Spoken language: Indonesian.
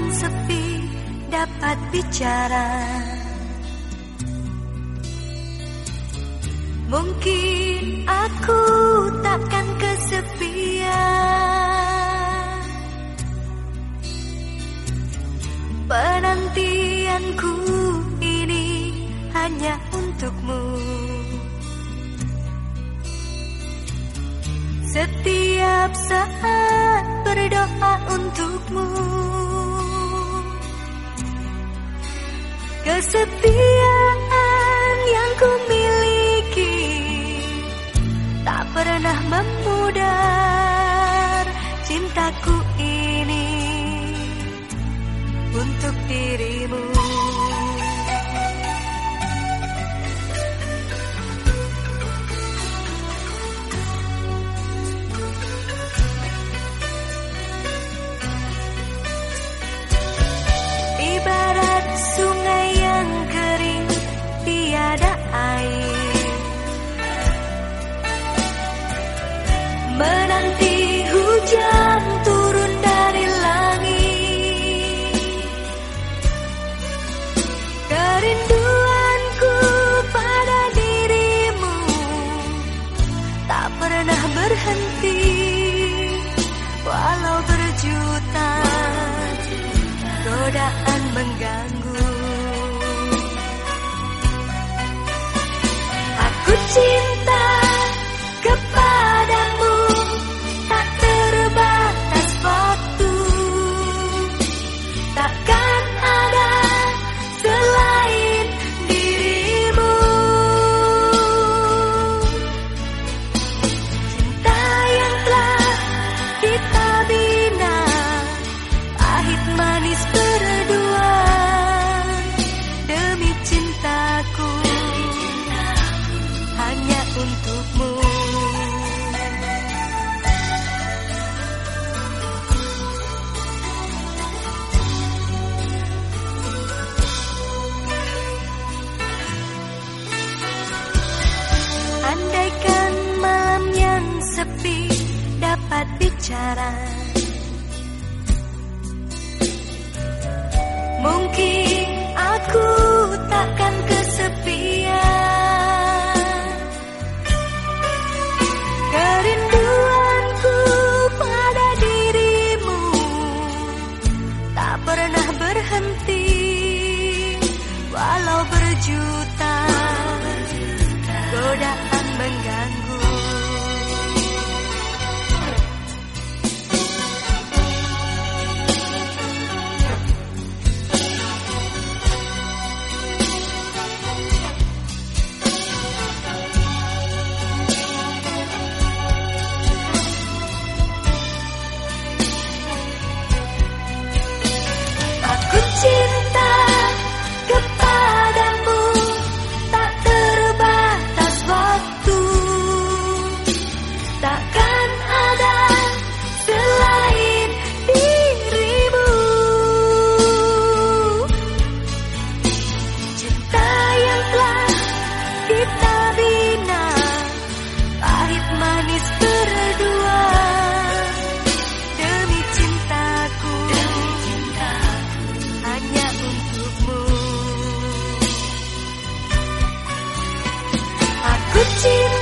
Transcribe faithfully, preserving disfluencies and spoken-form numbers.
sepi dapat bicara. Mungkin aku takkan kesepian. Penantianku ini hanya untukmu. Setiap saat berdoa untukmu. Kesetiaan yang ku miliki tak pernah memudar. Cintaku ini untuk dirimu. Ibarat sungai yang kering tiada air, menanti hujan turun dari langit. Kerinduanku pada dirimu tak pernah berhenti, walau berjuta godaan mengganggu. Aku cinta kepadamu tak terbatas waktu. Takkan ada selain dirimu. Cinta yang telah kita bina, pahit manis berdua. Demi cintaku hanya untukmu. Andaikan malam yang sepi dapat bicara, mungkin aku takkan kesepian. Kerinduanku pada dirimu tak pernah berhenti, walau berjuta godaan mengganggu. Aku cinta kepadamu tak terbatas waktu. Takkan ada selain dirimu. Cinta yang telah kita bina, pahit manis berdua. Demi cintaku hanya untukmu. Aku cinta